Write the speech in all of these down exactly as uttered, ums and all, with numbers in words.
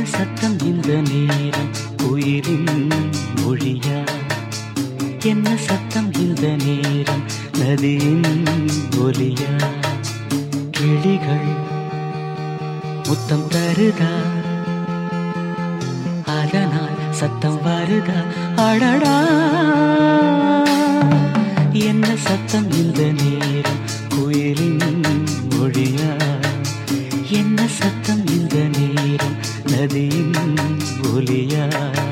சத்தம் இந்த நேரம் குயிலின் மொழியா? என்ன சத்தம் இந்த நேரம் நதியின் ஒலியா? கிளிகள் முத்தம் தருதா, அதனால் சத்தம் வருதா? அடடா, என்ன சத்தம் இந்த நேரம் குயிலின் மொழியா? என்ன சத்தம் இந்த நேரம் நதியின் ஒலியா?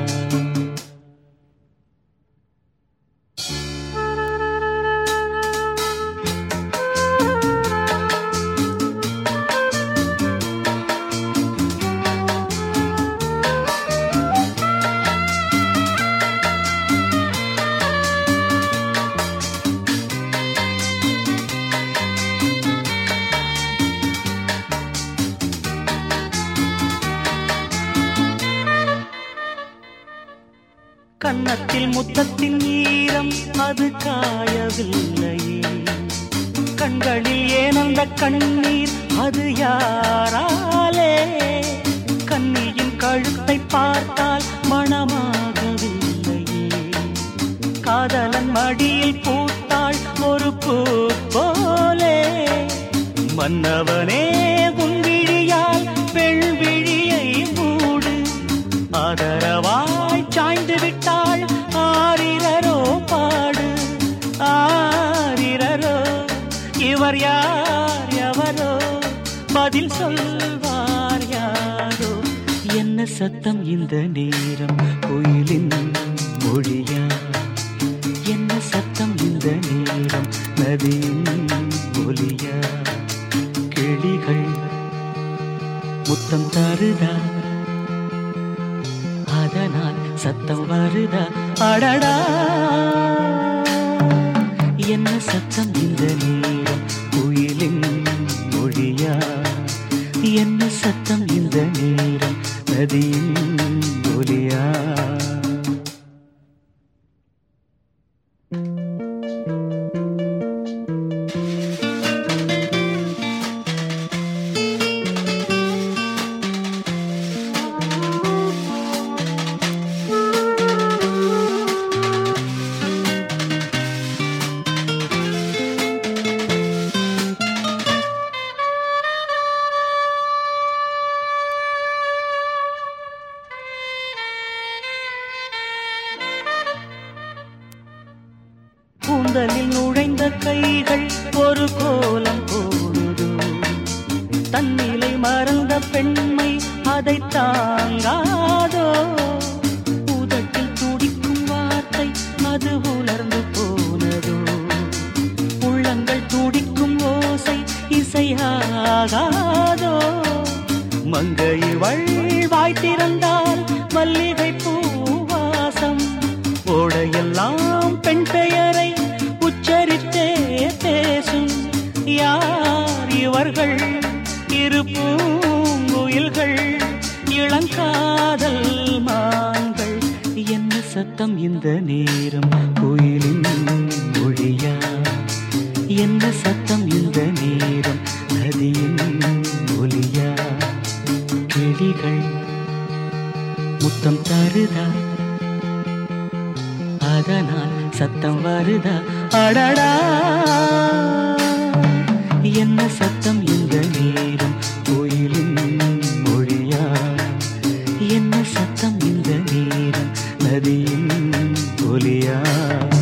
கன்னத்தில் முத்தத்தின் ஈரம் அது காயவில்லையே, கண்களில் ஏன் அந்த கண்ணீர் அது யாராலே? கண்ணியின் கழுத்தை பார்த்தால் மணமாகவில்லையே, காதலன் மடியில் பூத்தாள் ஒரு பூ போலே. மன்னவனே உன் விழியால் பெண் விழியை மூடு, ஆதரவாய் சாய்ந்து விட்டாள் ஆரிரரோ பாடு. ஆரிரரோ இவர் யார் எவரோ, பதில் சொல்வார் யாரோ? என்ன சத்தம் இந்த நேரம் குயிலின் மொழியா? என்ன சத்தம் இந்த நேரம் நதியின் ஒலியா? கிளிகள் முத்தம் தருதா, அதனால் சத்தம் வருதா? அடடா, என்ன சத்தம் இந்த நேரம் குயிலின் மொழியா? என்ன சத்தம் இந்த நேரம் நதியின் ஒலியா? கூந்தலில் நுழைந்த கைகள் ஒரு கோலம் போடுதோ, தன்னிலை மறந்த பெண்மை அதை தாங்காதோ? உதட்டில் துடிக்கும் வார்த்தை அது உலர்ந்து போனதோ, உள்ளங்கள் துடிக்கும் ஓசை இசையாகாதோ? மங்கை வாய் திறந்தால் மல்லிகை பூவாசம், ஓடையெல்லாம் பெண் பெயரை உச்சரித்தே பேசும். யார் இவர்கள்? இரு பூங்குயில்கள், இளங்காதல் மான்கள். என்ன சத்தம் இந்த நேரம் குயிலின் மொழியா? என்ன சத்தம் இந்த நேரம் நதியின் ஒலியா? கிளிகள் முத்தம் தருதா, அதனால் சத்தம் வருதா? அடடா, என்ன சத்தம் இந்த நேரம் கோயிலின் மொழியா? என்ன சத்தம் இந்த நேரம் நதியின் ஒலியா?